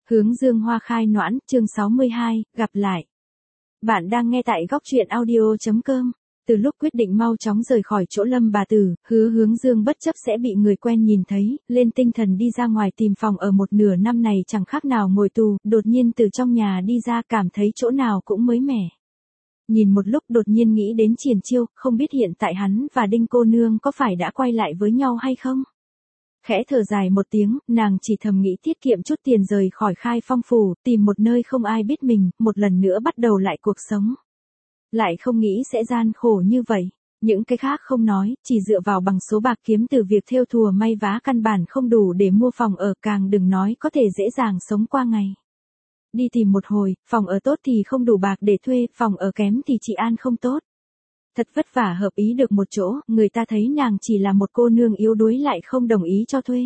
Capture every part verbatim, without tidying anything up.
Hướng dương hoa khai noãn, chương sáu mươi hai, gặp lại. Bạn đang nghe tại góc truyện audio chấm com. Từ lúc quyết định mau chóng rời khỏi chỗ Lâm bà tử, hứa hướng dương bất chấp sẽ bị người quen nhìn thấy, lên tinh thần đi ra ngoài tìm phòng ở một nửa năm này chẳng khác nào ngồi tù, đột nhiên từ trong nhà đi ra cảm thấy chỗ nào cũng mới mẻ. Nhìn một lúc đột nhiên nghĩ đến Triển Chiêu, không biết hiện tại hắn và Đinh cô nương có phải đã quay lại với nhau hay không? Khẽ thở dài một tiếng, nàng chỉ thầm nghĩ tiết kiệm chút tiền rời khỏi Khai Phong phủ, tìm một nơi không ai biết mình, một lần nữa bắt đầu lại cuộc sống. Lại không nghĩ sẽ gian khổ như vậy. Những cái khác không nói, chỉ dựa vào bằng số bạc kiếm từ việc thêu thùa may vá căn bản không đủ để mua phòng ở, càng đừng nói có thể dễ dàng sống qua ngày. Đi tìm một hồi, phòng ở tốt thì không đủ bạc để thuê, phòng ở kém thì trị an không tốt. Thật vất vả hợp ý được một chỗ, người ta thấy nàng chỉ là một cô nương yếu đuối lại không đồng ý cho thuê.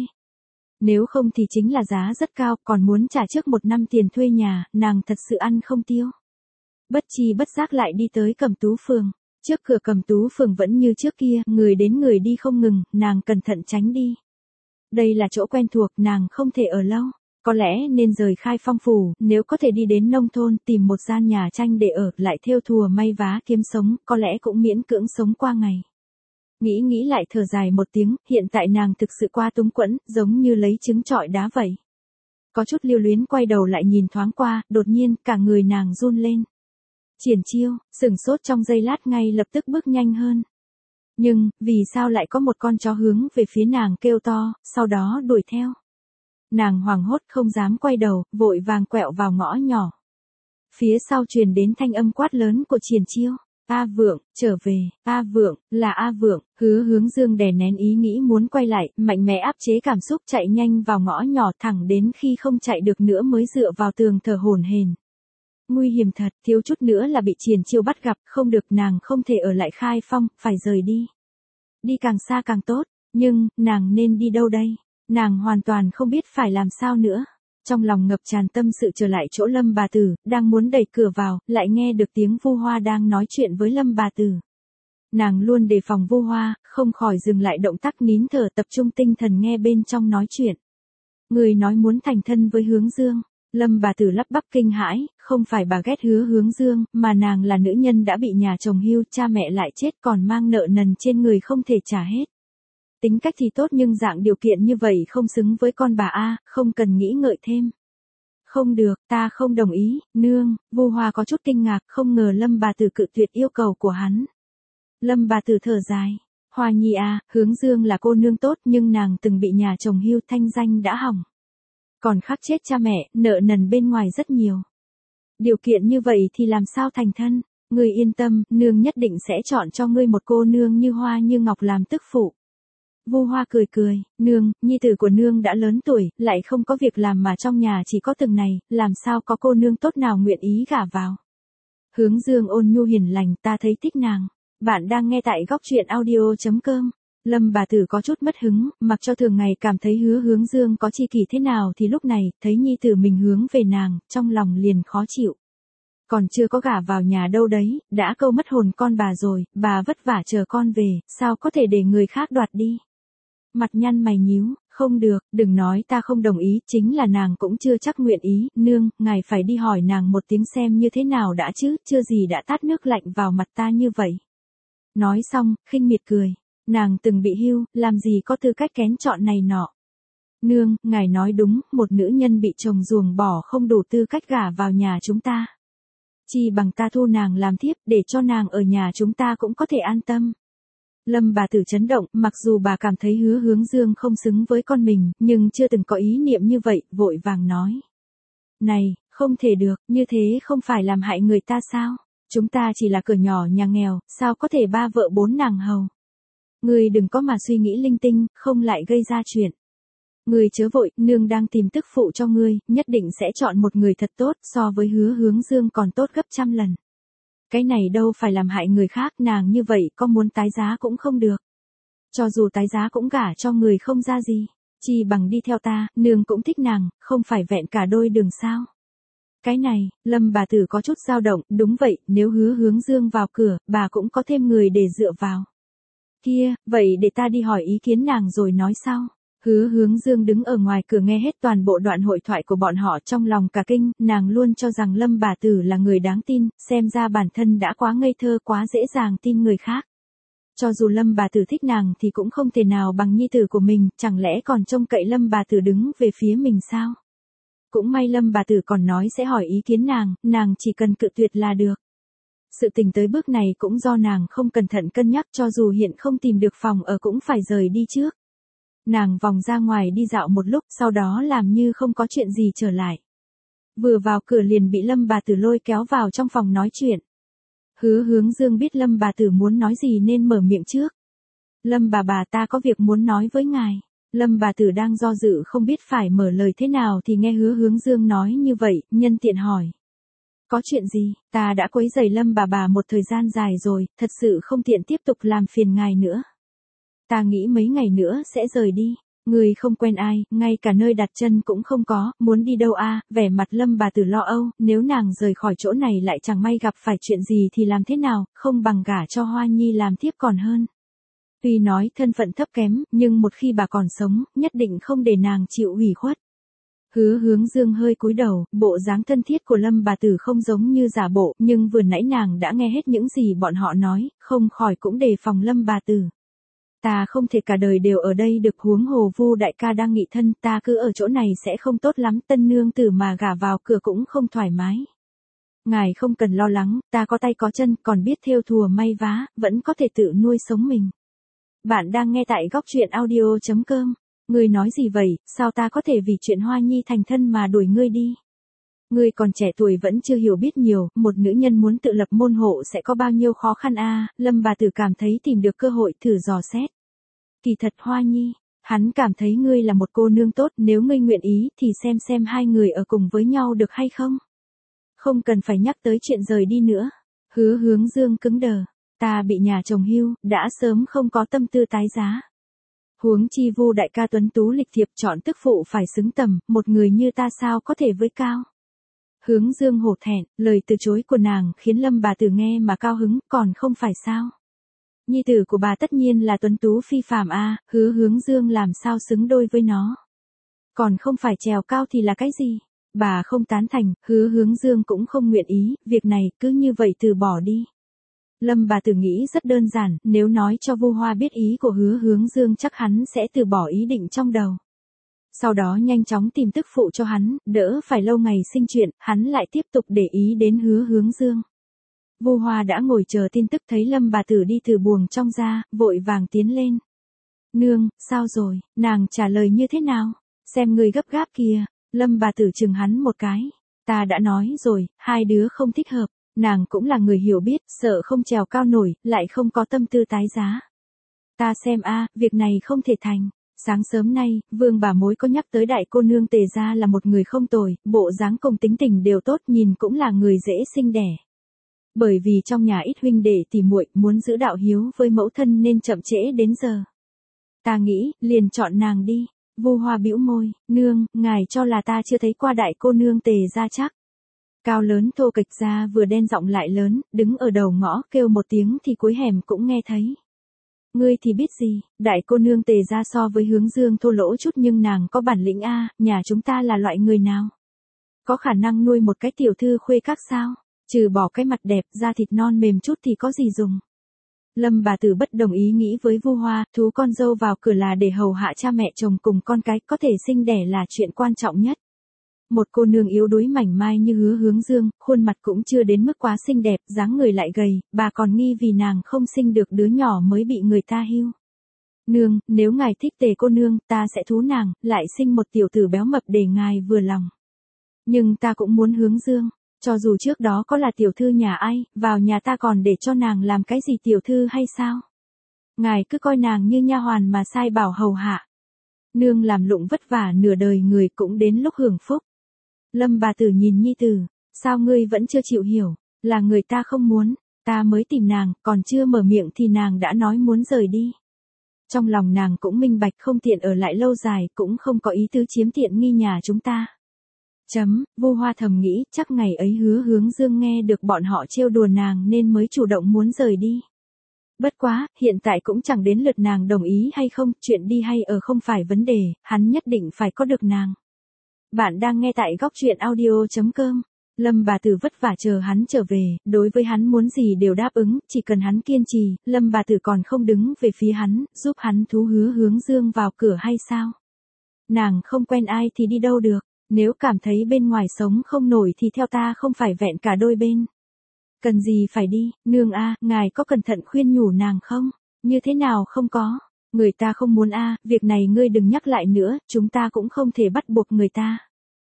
Nếu không thì chính là giá rất cao, còn muốn trả trước một năm tiền thuê nhà, nàng thật sự ăn không tiêu. Bất chi bất giác lại đi tới Cẩm Tú phường. Trước cửa Cẩm Tú phường vẫn như trước kia, người đến người đi không ngừng, nàng cẩn thận tránh đi. Đây là chỗ quen thuộc, nàng không thể ở lâu. Có lẽ nên rời Khai Phong phủ, nếu có thể đi đến nông thôn tìm một gian nhà tranh để ở, lại thêu thùa may vá kiếm sống, có lẽ cũng miễn cưỡng sống qua ngày. Nghĩ nghĩ lại thở dài một tiếng, hiện tại nàng thực sự qua túng quẫn, giống như lấy trứng trọi đá vậy. Có chút lưu luyến quay đầu lại nhìn thoáng qua, đột nhiên cả người nàng run lên. Triển Chiêu, sửng sốt trong giây lát ngay lập tức bước nhanh hơn. Nhưng, vì sao lại có một con chó hướng về phía nàng kêu to, sau đó đuổi theo. Nàng hoảng hốt không dám quay đầu, vội vàng quẹo vào ngõ nhỏ. Phía sau truyền đến thanh âm quát lớn của Triển Chiêu. A Vượng, trở về, A Vượng, là A Vượng, hứa hướng dương đè nén ý nghĩ muốn quay lại, mạnh mẽ áp chế cảm xúc chạy nhanh vào ngõ nhỏ thẳng đến khi không chạy được nữa mới dựa vào tường thở hổn hển. Nguy hiểm thật, thiếu chút nữa là bị Triển Chiêu bắt gặp, không được, nàng không thể ở lại Khai Phong, phải rời đi. Đi càng xa càng tốt, nhưng, nàng nên đi đâu đây? Nàng hoàn toàn không biết phải làm sao nữa. Trong lòng ngập tràn tâm sự trở lại chỗ Lâm bà tử, đang muốn đẩy cửa vào, lại nghe được tiếng Vu Hoa đang nói chuyện với Lâm bà tử. Nàng luôn đề phòng Vu Hoa, không khỏi dừng lại động tác nín thở tập trung tinh thần nghe bên trong nói chuyện. Người nói muốn thành thân với Hướng Dương. Lâm bà tử lắp bắp kinh hãi, không phải bà ghét hứa Hướng Dương, mà nàng là nữ nhân đã bị nhà chồng hưu, cha mẹ lại chết còn mang nợ nần trên người không thể trả hết. Tính cách thì tốt nhưng dạng điều kiện như vậy không xứng với con bà A, không cần nghĩ ngợi thêm. Không được, ta không đồng ý, nương. Vu Hoa có chút kinh ngạc, không ngờ Lâm bà tử cự tuyệt yêu cầu của hắn. Lâm bà tử thở dài, Hoa nhi à, Hướng Dương là cô nương tốt nhưng nàng từng bị nhà chồng hưu, thanh danh đã hỏng. Còn khắc chết cha mẹ, nợ nần bên ngoài rất nhiều. Điều kiện như vậy thì làm sao thành thân? Ngươi yên tâm, nương nhất định sẽ chọn cho ngươi một cô nương như Hoa như Ngọc làm tức phụ. Vu Hoa cười cười, nương, nhi tử của nương đã lớn tuổi, lại không có việc làm mà trong nhà chỉ có từng này, làm sao có cô nương tốt nào nguyện ý gả vào. Hướng Dương ôn nhu hiền lành, ta thấy thích nàng. Bạn đang nghe tại góc truyện audio chấm com. Lâm bà tử có chút mất hứng, mặc cho thường ngày cảm thấy hứa Hướng Dương có chi kỷ thế nào thì lúc này, thấy nhi tử mình hướng về nàng, trong lòng liền khó chịu. Còn chưa có gả vào nhà đâu đấy, đã câu mất hồn con bà rồi, bà vất vả chờ con về, sao có thể để người khác đoạt đi. Mặt nhăn mày nhíu, không được, đừng nói ta không đồng ý, chính là nàng cũng chưa chắc nguyện ý, nương, ngài phải đi hỏi nàng một tiếng xem như thế nào đã chứ, chưa gì đã tát nước lạnh vào mặt ta như vậy. Nói xong, khinh miệt cười, nàng từng bị hưu, làm gì có tư cách kén chọn này nọ. Nương, ngài nói đúng, một nữ nhân bị chồng ruồng bỏ không đủ tư cách gả vào nhà chúng ta. Chỉ bằng ta thu nàng làm thiếp, để cho nàng ở nhà chúng ta cũng có thể an tâm. Lâm bà tử chấn động, mặc dù bà cảm thấy hứa Hướng Dương không xứng với con mình, nhưng chưa từng có ý niệm như vậy, vội vàng nói. Này, không thể được, như thế không phải làm hại người ta sao? Chúng ta chỉ là cửa nhỏ nhà nghèo, sao có thể ba vợ bốn nàng hầu? Người đừng có mà suy nghĩ linh tinh, không lại gây ra chuyện. Người chớ vội, nương đang tìm tức phụ cho ngươi, nhất định sẽ chọn một người thật tốt, so với hứa Hướng Dương còn tốt gấp trăm lần. Cái này đâu phải làm hại người khác, nàng như vậy có muốn tái giá cũng không được. Cho dù tái giá cũng gả cho người không ra gì, chỉ bằng đi theo ta, nương cũng thích nàng, không phải vẹn cả đôi đường sao. Cái này, Lâm bà tử có chút dao động, đúng vậy, nếu hứa Hướng Dương vào cửa, bà cũng có thêm người để dựa vào. Kia, vậy để ta đi hỏi ý kiến nàng rồi nói sau. Hứa Hướng Dương đứng ở ngoài cửa nghe hết toàn bộ đoạn hội thoại của bọn họ, trong lòng cả kinh, nàng luôn cho rằng Lâm bà tử là người đáng tin, xem ra bản thân đã quá ngây thơ, quá dễ dàng tin người khác. Cho dù Lâm bà tử thích nàng thì cũng không thể nào bằng nhi tử của mình, chẳng lẽ còn trông cậy Lâm bà tử đứng về phía mình sao? Cũng may Lâm bà tử còn nói sẽ hỏi ý kiến nàng, nàng chỉ cần cự tuyệt là được. Sự tình tới bước này cũng do nàng không cẩn thận cân nhắc, cho dù hiện không tìm được phòng ở cũng phải rời đi trước. Nàng vòng ra ngoài đi dạo một lúc, sau đó làm như không có chuyện gì trở lại. Vừa vào cửa liền bị Lâm bà tử lôi kéo vào trong phòng nói chuyện. Hứa Hướng Dương biết Lâm bà tử muốn nói gì nên mở miệng trước. Lâm bà bà, ta có việc muốn nói với ngài. Lâm bà tử đang do dự không biết phải mở lời thế nào thì nghe Hứa Hướng Dương nói như vậy, nhân tiện hỏi. Có chuyện gì? Ta đã quấy rầy Lâm bà bà một thời gian dài rồi, thật sự không tiện tiếp tục làm phiền ngài nữa. Ta nghĩ mấy ngày nữa sẽ rời đi. Người không quen ai, ngay cả nơi đặt chân cũng không có, muốn đi đâu a? Vẻ mặt Lâm bà tử lo âu, nếu nàng rời khỏi chỗ này lại chẳng may gặp phải chuyện gì thì làm thế nào, không bằng gả cho Hoa Nhi làm tiếp còn hơn. Tuy nói thân phận thấp kém, nhưng một khi bà còn sống, nhất định không để nàng chịu ủy khuất. Hứa Hướng Dương hơi cúi đầu, bộ dáng thân thiết của Lâm bà tử không giống như giả bộ, nhưng vừa nãy nàng đã nghe hết những gì bọn họ nói, không khỏi cũng đề phòng Lâm bà tử. Ta không thể cả đời đều ở đây được, huống hồ Vu đại ca đang nghị thân, ta cứ ở chỗ này sẽ không tốt lắm, tân nương tử mà gả vào cửa cũng không thoải mái. Ngài không cần lo lắng, ta có tay có chân, còn biết thêu thùa may vá, vẫn có thể tự nuôi sống mình. Bạn đang nghe tại góc truyện audio chấm com. Ngươi nói gì vậy, sao ta có thể vì chuyện Hoa Nhi thành thân mà đuổi ngươi đi? Ngươi còn trẻ tuổi vẫn chưa hiểu biết nhiều, một nữ nhân muốn tự lập môn hộ sẽ có bao nhiêu khó khăn a? Lâm bà tử cảm thấy tìm được cơ hội thử dò xét. Kỳ thật Hoa Nhi, hắn cảm thấy ngươi là một cô nương tốt, nếu ngươi nguyện ý thì xem xem hai người ở cùng với nhau được hay không? Không cần phải nhắc tới chuyện rời đi nữa. Hứa Hướng Dương cứng đờ, ta bị nhà chồng hưu, đã sớm không có tâm tư tái giá. Huống chi Vu đại ca tuấn tú lịch thiệp, chọn tức phụ phải xứng tầm, một người như ta sao có thể với cao. Hướng Dương hổ thẹn, lời từ chối của nàng khiến Lâm bà tử nghe mà cao hứng, còn không phải sao? Nhi tử của bà tất nhiên là tuấn tú phi phàm a, Hứa Hướng Dương làm sao xứng đôi với nó? Còn không phải trèo cao thì là cái gì? Bà không tán thành, Hứa Hướng Dương cũng không nguyện ý, việc này cứ như vậy từ bỏ đi. Lâm bà tử nghĩ rất đơn giản, nếu nói cho Vu Hoa biết ý của Hứa Hướng Dương chắc hắn sẽ từ bỏ ý định trong đầu. Sau đó nhanh chóng tìm tức phụ cho hắn, đỡ phải lâu ngày sinh chuyện, hắn lại tiếp tục để ý đến Hứa Hướng Dương. Vu Hoa đã ngồi chờ tin tức, thấy Lâm bà tử đi từ buồng trong ra, vội vàng tiến lên. Nương, sao rồi, nàng trả lời như thế nào? Xem người gấp gáp kìa. Lâm bà tử chừng hắn một cái. Ta đã nói rồi, hai đứa không thích hợp. Nàng cũng là người hiểu biết, sợ không trèo cao nổi, lại không có tâm tư tái giá. Ta xem a, việc này không thể thành. Sáng sớm nay, Vương bà mối có nhắc tới đại cô nương Tề gia là một người không tồi, bộ dáng cùng tính tình đều tốt, nhìn cũng là người dễ sinh đẻ. Bởi vì trong nhà ít huynh đệ tỉ muội, muốn giữ đạo hiếu với mẫu thân nên chậm trễ đến giờ. Ta nghĩ, liền chọn nàng đi. Vu Hoa bĩu môi, nương, ngài cho là ta chưa thấy qua đại cô nương Tề gia chắc. Cao lớn thô kịch ra vừa đen giọng lại lớn, đứng ở đầu ngõ kêu một tiếng thì cuối hẻm cũng nghe thấy. Ngươi thì biết gì, đại cô nương Tề gia so với Hướng Dương thô lỗ chút nhưng nàng có bản lĩnh a, nhà chúng ta là loại người nào? Có khả năng nuôi một cái tiểu thư khuê các sao? Trừ bỏ cái mặt đẹp, da thịt non mềm chút thì có gì dùng? Lâm bà tử bất đồng ý nghĩ với Vu Hoa, thú con dâu vào cửa là để hầu hạ cha mẹ chồng cùng con cái, có thể sinh đẻ là chuyện quan trọng nhất. Một cô nương yếu đuối mảnh mai như Hứa Hướng Dương, khuôn mặt cũng chưa đến mức quá xinh đẹp, dáng người lại gầy, bà còn nghi vì nàng không sinh được đứa nhỏ mới bị người ta hưu. Nương, nếu ngài thích Tề cô nương, ta sẽ thú nàng, lại sinh một tiểu tử béo mập để ngài vừa lòng. Nhưng ta cũng muốn Hướng Dương, cho dù trước đó có là tiểu thư nhà ai, vào nhà ta còn để cho nàng làm cái gì tiểu thư hay sao? Ngài cứ coi nàng như nha hoàn mà sai bảo hầu hạ. Nương làm lụng vất vả nửa đời người cũng đến lúc hưởng phúc. Lâm bà tử nhìn nhi tử, sao ngươi vẫn chưa chịu hiểu, là người ta không muốn, ta mới tìm nàng, còn chưa mở miệng thì nàng đã nói muốn rời đi. Trong lòng nàng cũng minh bạch không tiện ở lại lâu dài, cũng không có ý tứ chiếm tiện nghi nhà chúng ta. Chấm, Vu Hoa thầm nghĩ, chắc ngày ấy Hứa Hướng Dương nghe được bọn họ trêu đùa nàng nên mới chủ động muốn rời đi. Bất quá, hiện tại cũng chẳng đến lượt nàng đồng ý hay không, chuyện đi hay ở không phải vấn đề, hắn nhất định phải có được nàng. Bạn đang nghe tại góc truyện audio.com. Lâm bà tử vất vả chờ hắn trở về, đối với hắn muốn gì đều đáp ứng, chỉ cần hắn kiên trì, Lâm bà tử còn không đứng về phía hắn, giúp hắn thú hứa hướng dương vào cửa hay sao? Nàng không quen ai thì đi đâu được, nếu cảm thấy bên ngoài sống không nổi thì theo ta không phải vẹn cả đôi bên. Cần gì phải đi, nương a, ngài có cẩn thận khuyên nhủ nàng không? Như thế nào không có? Người ta không muốn a, việc này ngươi đừng nhắc lại nữa, chúng ta cũng không thể bắt buộc người ta.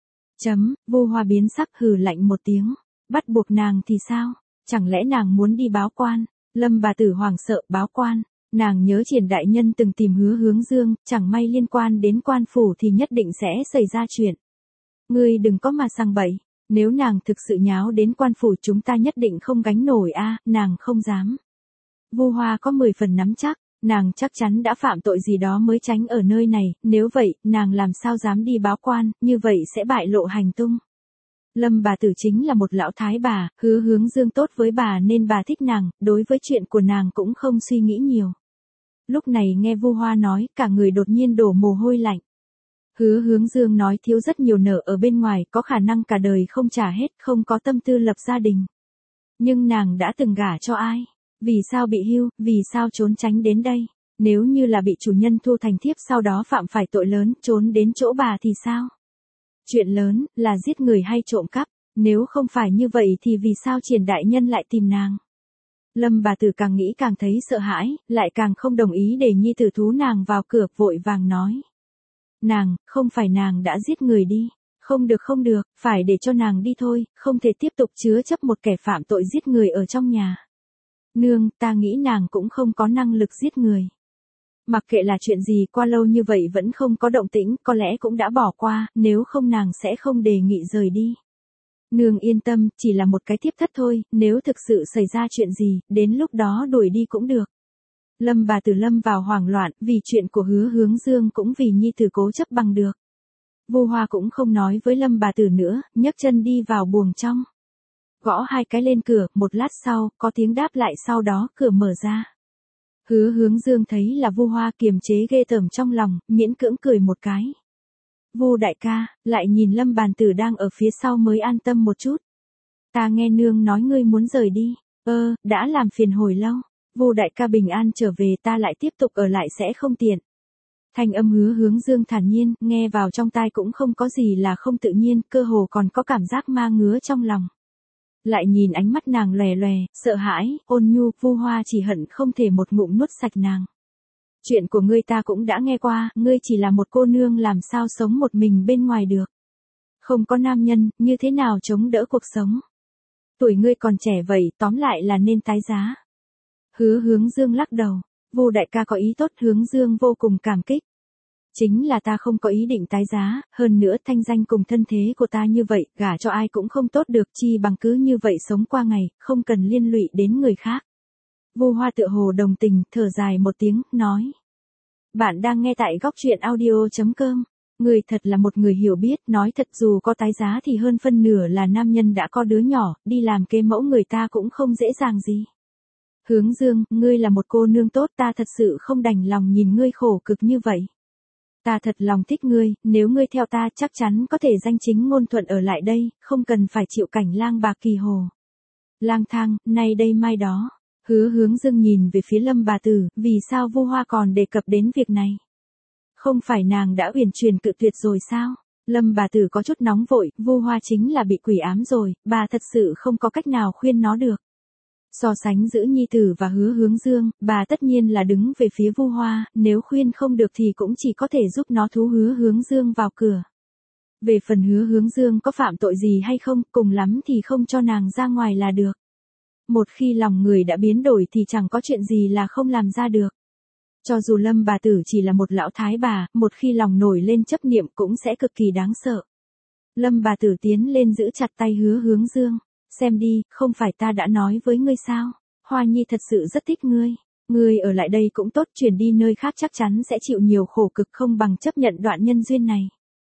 Chấm, Vu Hoa biến sắc hừ lạnh một tiếng. Bắt buộc nàng thì sao? Chẳng lẽ nàng muốn đi báo quan? Lâm bà tử hoảng sợ báo quan. Nàng nhớ Triển đại nhân từng tìm hứa hướng dương, chẳng may liên quan đến quan phủ thì nhất định sẽ xảy ra chuyện. Ngươi đừng có mà sang bậy. Nếu nàng thực sự nháo đến quan phủ chúng ta nhất định không gánh nổi a, nàng không dám. Vu Hoa có mười phần nắm chắc, nàng chắc chắn đã phạm tội gì đó mới tránh ở nơi này, nếu vậy, nàng làm sao dám đi báo quan, như vậy sẽ bại lộ hành tung. Lâm bà tử chính là một lão thái bà, hứa hướng dương tốt với bà nên bà thích nàng, đối với chuyện của nàng cũng không suy nghĩ nhiều. Lúc này nghe Vu Hoa nói, cả người đột nhiên đổ mồ hôi lạnh. Hứa hướng dương nói thiếu rất nhiều nợ ở bên ngoài, có khả năng cả đời không trả hết, không có tâm tư lập gia đình. Nhưng nàng đã từng gả cho ai? Vì sao bị hưu, vì sao trốn tránh đến đây? Nếu như là bị chủ nhân thu thành thiếp sau đó phạm phải tội lớn, trốn đến chỗ bà thì sao? Chuyện lớn, là giết người hay trộm cắp, nếu không phải như vậy thì vì sao Triển đại nhân lại tìm nàng? Lâm bà tử càng nghĩ càng thấy sợ hãi, lại càng không đồng ý để nhi tử thú nàng vào cửa, vội vàng nói. Nàng, không phải nàng đã giết người đi. Không được không được, phải để cho nàng đi thôi, không thể tiếp tục chứa chấp một kẻ phạm tội giết người ở trong nhà. Nương, ta nghĩ nàng cũng không có năng lực giết người. Mặc kệ là chuyện gì qua lâu như vậy vẫn không có động tĩnh, có lẽ cũng đã bỏ qua, nếu không nàng sẽ không đề nghị rời đi. Nương yên tâm, chỉ là một cái tiếp thất thôi, nếu thực sự xảy ra chuyện gì, đến lúc đó đuổi đi cũng được. Lâm bà tử lâm vào hoảng loạn, vì chuyện của hứa hướng dương cũng vì nhi tử cố chấp bằng được. Vu Hoa cũng không nói với Lâm bà tử nữa, nhấc chân đi vào buồng trong. Gõ hai cái lên cửa, một lát sau, có tiếng đáp lại sau đó cửa mở ra. Hứa hướng dương thấy là Vu Hoa kiềm chế ghê tởm trong lòng, miễn cưỡng cười một cái. Vu đại ca, lại nhìn Lâm bàn tử đang ở phía sau mới an tâm một chút. Ta nghe nương nói ngươi muốn rời đi, ơ, đã làm phiền hồi lâu. Vu đại ca bình an trở về ta lại tiếp tục ở lại sẽ không tiện. Thanh âm hứa hướng dương thản nhiên, nghe vào trong tai cũng không có gì là không tự nhiên, cơ hồ còn có cảm giác ma ngứa trong lòng. Lại nhìn ánh mắt nàng lòe lòe, sợ hãi, ôn nhu, Vu Hoa chỉ hận không thể một ngụm nuốt sạch nàng. Chuyện của ngươi ta cũng đã nghe qua, ngươi chỉ là một cô nương làm sao sống một mình bên ngoài được. Không có nam nhân, như thế nào chống đỡ cuộc sống. Tuổi ngươi còn trẻ vậy, tóm lại là nên tái giá. Hứa hướng dương lắc đầu, Vu đại ca có ý tốt, hướng dương vô cùng cảm kích. Chính là ta không có ý định tái giá, hơn nữa thanh danh cùng thân thế của ta như vậy, gả cho ai cũng không tốt được, chi bằng cứ như vậy sống qua ngày, không cần liên lụy đến người khác. Vu Hoa tựa hồ đồng tình, thở dài một tiếng, nói. Bạn đang nghe tại góc truyện audio.com. Người thật là một người hiểu biết, nói thật dù có tái giá thì hơn phân nửa là nam nhân đã có đứa nhỏ, đi làm kế mẫu người ta cũng không dễ dàng gì. Hướng dương, ngươi là một cô nương tốt, ta thật sự không đành lòng nhìn ngươi khổ cực như vậy. Ta thật lòng thích ngươi, nếu ngươi theo ta chắc chắn có thể danh chính ngôn thuận ở lại đây, không cần phải chịu cảnh lang bạc kỳ hồ. Lang thang, nay đây mai đó. Hứa hướng dương nhìn về phía Lâm bà tử, vì sao Vu Hoa còn đề cập đến việc này? Không phải nàng đã uyển chuyển cự tuyệt rồi sao? Lâm bà tử có chút nóng vội, Vu Hoa chính là bị quỷ ám rồi, bà thật sự không có cách nào khuyên nó được. So sánh giữa nhi tử và hứa hướng dương, bà tất nhiên là đứng về phía Vu Hoa, nếu khuyên không được thì cũng chỉ có thể giúp nó thú hứa hướng dương vào cửa. Về phần hứa hướng dương có phạm tội gì hay không, cùng lắm thì không cho nàng ra ngoài là được. Một khi lòng người đã biến đổi thì chẳng có chuyện gì là không làm ra được. Cho dù Lâm bà tử chỉ là một lão thái bà, một khi lòng nổi lên chấp niệm cũng sẽ cực kỳ đáng sợ. Lâm bà tử tiến lên giữ chặt tay hứa hướng dương. Xem đi, không phải ta đã nói với ngươi sao? Hoa Nhi thật sự rất thích ngươi. Ngươi ở lại đây cũng tốt, chuyển đi nơi khác chắc chắn sẽ chịu nhiều khổ cực, không bằng chấp nhận đoạn nhân duyên này.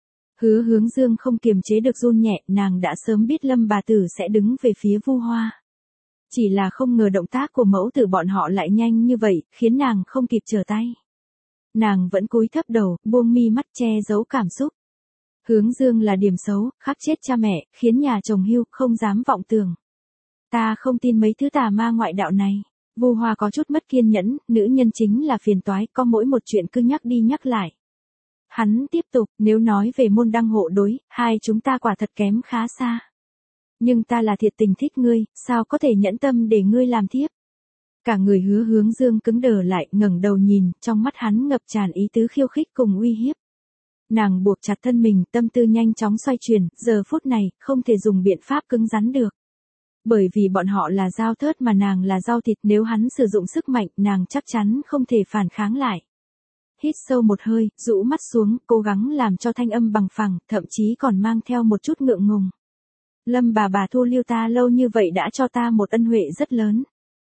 Hứa hướng dương không kiềm chế được run nhẹ, nàng đã sớm biết Lâm bà tử sẽ đứng về phía Vu Hoa. Chỉ là không ngờ động tác của mẫu tử bọn họ lại nhanh như vậy, khiến nàng không kịp trở tay. Nàng vẫn cúi thấp đầu, buông mi mắt che giấu cảm xúc. Hướng Dương là điểm xấu, khắc chết cha mẹ, khiến nhà chồng hưu, không dám vọng tưởng. Ta không tin mấy thứ tà ma ngoại đạo này. Vu Hoa có chút mất kiên nhẫn, nữ nhân chính là phiền toái, có mỗi một chuyện cứ nhắc đi nhắc lại. Hắn tiếp tục, nếu nói về môn đăng hộ đối, hai chúng ta quả thật kém khá xa. Nhưng ta là thiệt tình thích ngươi, sao có thể nhẫn tâm để ngươi làm thiếp. Cả người Hứa Hướng Dương cứng đờ lại, ngẩng đầu nhìn, trong mắt hắn ngập tràn ý tứ khiêu khích cùng uy hiếp. Nàng buộc chặt thân mình, tâm tư nhanh chóng xoay chuyển, giờ phút này, không thể dùng biện pháp cứng rắn được. Bởi vì bọn họ là dao thớt mà nàng là dao thịt, nếu hắn sử dụng sức mạnh, nàng chắc chắn không thể phản kháng lại. Hít sâu một hơi, rũ mắt xuống, cố gắng làm cho thanh âm bằng phẳng, thậm chí còn mang theo một chút ngượng ngùng. Lâm bà bà thu lưu ta lâu như vậy đã cho ta một ân huệ rất lớn.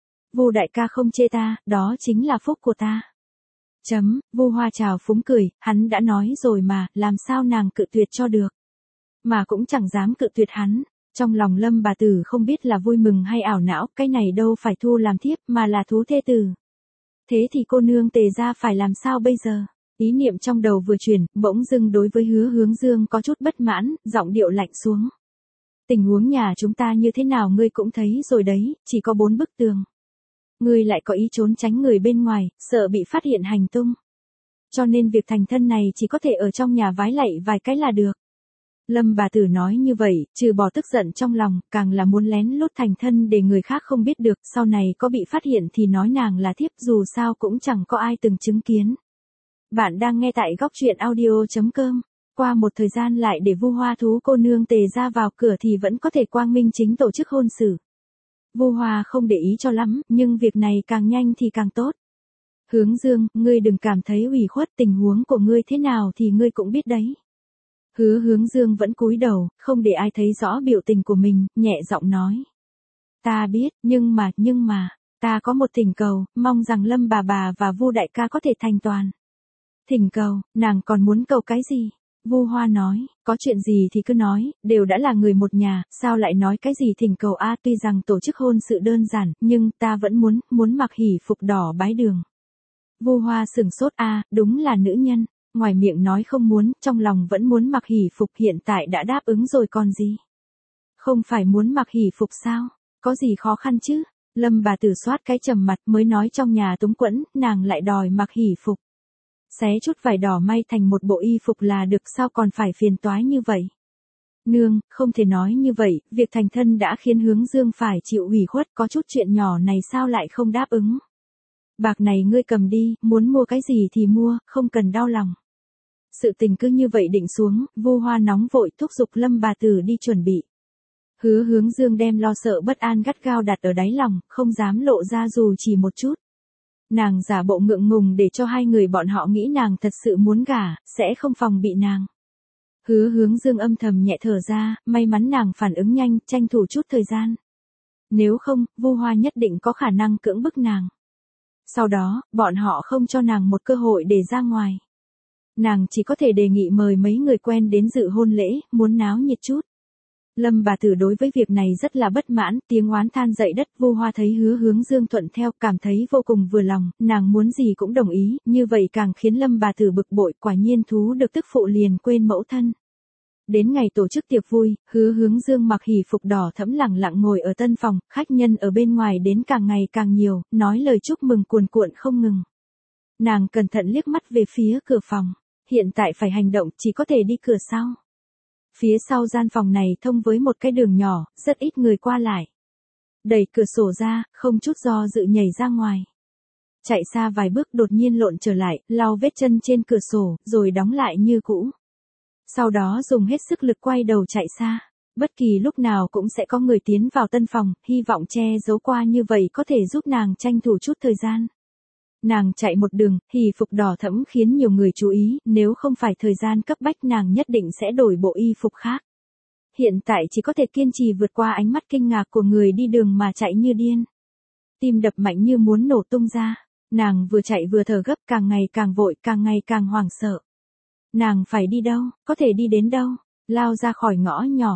Vu đại ca không chê ta, đó chính là phúc của ta. Chấm, Vu Hoa chào phúng cười, hắn đã nói rồi mà, làm sao nàng cự tuyệt cho được. Mà cũng chẳng dám cự tuyệt hắn. Trong lòng Lâm bà tử không biết là vui mừng hay ảo não, cái này đâu phải thu làm thiếp mà là thú thê tử. Thế thì cô nương Tề gia phải làm sao bây giờ? Ý niệm trong đầu vừa chuyển, bỗng dưng đối với Hứa Hướng Dương có chút bất mãn, giọng điệu lạnh xuống. Tình huống nhà chúng ta như thế nào ngươi cũng thấy rồi đấy, chỉ có bốn bức tường. Ngươi lại có ý trốn tránh người bên ngoài, sợ bị phát hiện hành tung. Cho nên việc thành thân này chỉ có thể ở trong nhà vái lạy vài cái là được. Lâm bà tử nói như vậy, trừ bỏ tức giận trong lòng, càng là muốn lén lút thành thân để người khác không biết được, sau này có bị phát hiện thì nói nàng là thiếp, dù sao cũng chẳng có ai từng chứng kiến. Bạn đang nghe tại góc truyện audio chấm com. Qua một thời gian lại để Vu Hoa thú cô nương Tề ra vào cửa thì vẫn có thể quang minh chính tổ chức hôn sự. Vu Hoa không để ý cho lắm, nhưng việc này càng nhanh thì càng tốt. Hướng Dương, ngươi đừng cảm thấy ủy khuất, tình huống của ngươi thế nào thì ngươi cũng biết đấy. Hứa Hướng Dương vẫn cúi đầu, không để ai thấy rõ biểu tình của mình, nhẹ giọng nói. Ta biết, nhưng mà, nhưng mà, ta có một thỉnh cầu, mong rằng Lâm bà bà và Vu đại ca có thể thành toàn. Thỉnh cầu, nàng còn muốn cầu cái gì? Vu Hoa nói, có chuyện gì thì cứ nói, đều đã là người một nhà, sao lại nói cái gì thỉnh cầu a? Tuy rằng tổ chức hôn sự đơn giản, nhưng ta vẫn muốn, muốn mặc hỷ phục đỏ bái đường. Vu Hoa sửng sốt a, đúng là nữ nhân. Ngoài miệng nói không muốn, trong lòng vẫn muốn mặc hỷ phục, hiện tại đã đáp ứng rồi còn gì. Không phải muốn mặc hỷ phục sao? Có gì khó khăn chứ? Lâm bà tử soát cái trầm mặt mới nói trong nhà túng quẫn, nàng lại đòi mặc hỷ phục. Xé chút vải đỏ may thành một bộ y phục là được, sao còn phải phiền toái như vậy? Nương, không thể nói như vậy, việc thành thân đã khiến Hướng Dương phải chịu ủy khuất, có chút chuyện nhỏ này sao lại không đáp ứng? Bạc này ngươi cầm đi, muốn mua cái gì thì mua, không cần đau lòng. Sự tình cứ như vậy định xuống, Vu Hoa nóng vội thúc giục Lâm bà tử đi chuẩn bị. Hứa Hướng Dương đem lo sợ bất an gắt gao đặt ở đáy lòng, không dám lộ ra dù chỉ một chút. Nàng giả bộ ngượng ngùng để cho hai người bọn họ nghĩ nàng thật sự muốn gả, sẽ không phòng bị nàng. Hứa Hướng Dương âm thầm nhẹ thở ra, may mắn nàng phản ứng nhanh, tranh thủ chút thời gian. Nếu không, Vu Hoa nhất định có khả năng cưỡng bức nàng. Sau đó, bọn họ không cho nàng một cơ hội để ra ngoài. Nàng chỉ có thể đề nghị mời mấy người quen đến dự hôn lễ, muốn náo nhiệt chút. Lâm bà tử đối với việc này rất là bất mãn, tiếng oán than dậy đất. Vu Hoa thấy Hứa Hướng Dương thuận theo, cảm thấy vô cùng vừa lòng, nàng muốn gì cũng đồng ý, như vậy càng khiến Lâm bà tử bực bội, quả nhiên thú được tức phụ liền quên mẫu thân. Đến ngày tổ chức tiệc vui, Hứa Hướng Dương mặc hỷ phục đỏ thẫm lẳng lặng ngồi ở tân phòng, khách nhân ở bên ngoài đến càng ngày càng nhiều, nói lời chúc mừng cuồn cuộn không ngừng. Nàng cẩn thận liếc mắt về phía cửa phòng, hiện tại phải hành động, chỉ có thể đi cửa sau. Phía sau gian phòng này thông với một cái đường nhỏ, rất ít người qua lại. Đẩy cửa sổ ra, không chút do dự nhảy ra ngoài. Chạy xa vài bước đột nhiên lộn trở lại, lau vết chân trên cửa sổ, rồi đóng lại như cũ. Sau đó dùng hết sức lực quay đầu chạy xa. Bất kỳ lúc nào cũng sẽ có người tiến vào tân phòng, hy vọng che giấu qua như vậy có thể giúp nàng tranh thủ chút thời gian. Nàng chạy một đường, hỷ phục đỏ thẫm khiến nhiều người chú ý, nếu không phải thời gian cấp bách nàng nhất định sẽ đổi bộ y phục khác. Hiện tại chỉ có thể kiên trì vượt qua ánh mắt kinh ngạc của người đi đường mà chạy như điên. Tim đập mạnh như muốn nổ tung ra, nàng vừa chạy vừa thở gấp, càng ngày càng vội, càng ngày càng hoảng sợ. Nàng phải đi đâu, có thể đi đến đâu, lao ra khỏi ngõ nhỏ,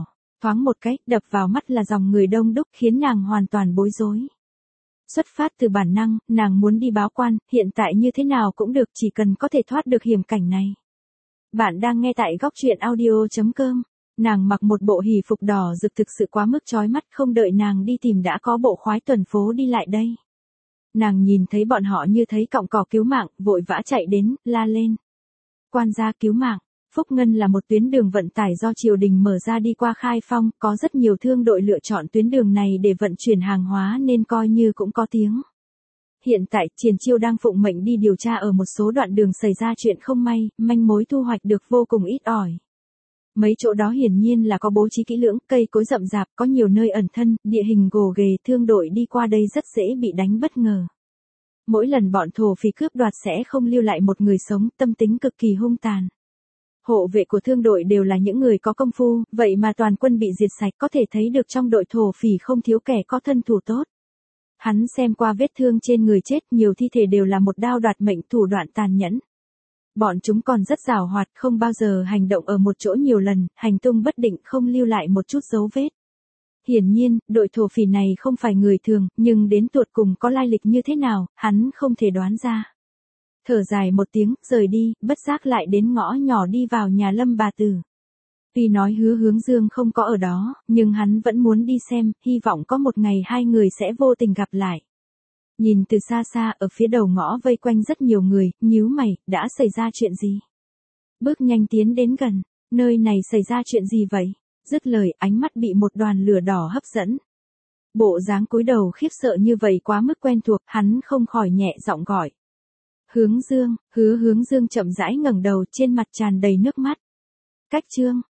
Thoáng một cái, đập vào mắt là dòng người đông đúc khiến nàng hoàn toàn bối rối. Xuất phát từ bản năng, nàng muốn đi báo quan, hiện tại như thế nào cũng được chỉ cần có thể thoát được hiểm cảnh này. Bạn đang nghe tại góc truyện audio chấm com. Nàng mặc một bộ hỉ phục đỏ rực thực sự quá mức chói mắt, không đợi nàng đi tìm đã có bộ khoái tuần phố đi lại đây. Nàng nhìn thấy bọn họ như thấy cọng cỏ cứu mạng, vội vã chạy đến, la lên. Quan gia cứu mạng. Phúc Ngân là một tuyến đường vận tải do triều đình mở ra đi qua Khai Phong, có rất nhiều thương đội lựa chọn tuyến đường này để vận chuyển hàng hóa nên coi như cũng có tiếng. Hiện tại, Triển Chiêu đang phụng mệnh đi điều tra ở một số đoạn đường xảy ra chuyện không may, manh mối thu hoạch được vô cùng ít ỏi. Mấy chỗ đó hiển nhiên là có bố trí kỹ lưỡng, cây cối rậm rạp, có nhiều nơi ẩn thân, địa hình gồ ghề, thương đội đi qua đây rất dễ bị đánh bất ngờ. Mỗi lần bọn thổ phỉ cướp đoạt sẽ không lưu lại một người sống, tâm tính cực kỳ hung tàn. Hộ vệ của thương đội đều là những người có công phu, vậy mà toàn quân bị diệt sạch, có thể thấy được trong đội thổ phỉ không thiếu kẻ có thân thủ tốt. Hắn xem qua vết thương trên người chết, nhiều thi thể đều là một đao đoạt mệnh, thủ đoạn tàn nhẫn. Bọn chúng còn rất giàu hoạt, không bao giờ hành động ở một chỗ nhiều lần, hành tung bất định, không lưu lại một chút dấu vết. Hiển nhiên, đội thổ phỉ này không phải người thường, nhưng đến tột cùng có lai lịch như thế nào, hắn không thể đoán ra. Thở dài một tiếng, rời đi, bất giác lại đến ngõ nhỏ đi vào nhà Lâm bà tử. Tuy nói Hứa Hướng Dương không có ở đó, nhưng hắn vẫn muốn đi xem, hy vọng có một ngày hai người sẽ vô tình gặp lại. Nhìn từ xa xa, ở phía đầu ngõ vây quanh rất nhiều người, nhíu mày, đã xảy ra chuyện gì? Bước nhanh tiến đến gần, nơi này xảy ra chuyện gì vậy? Dứt lời, ánh mắt bị một đoàn lửa đỏ hấp dẫn. Bộ dáng cúi đầu khiếp sợ như vậy quá mức quen thuộc, hắn không khỏi nhẹ giọng gọi. Hướng Dương. Hứa Hướng Dương chậm rãi ngẩng đầu, trên mặt tràn đầy nước mắt. Cách Trương,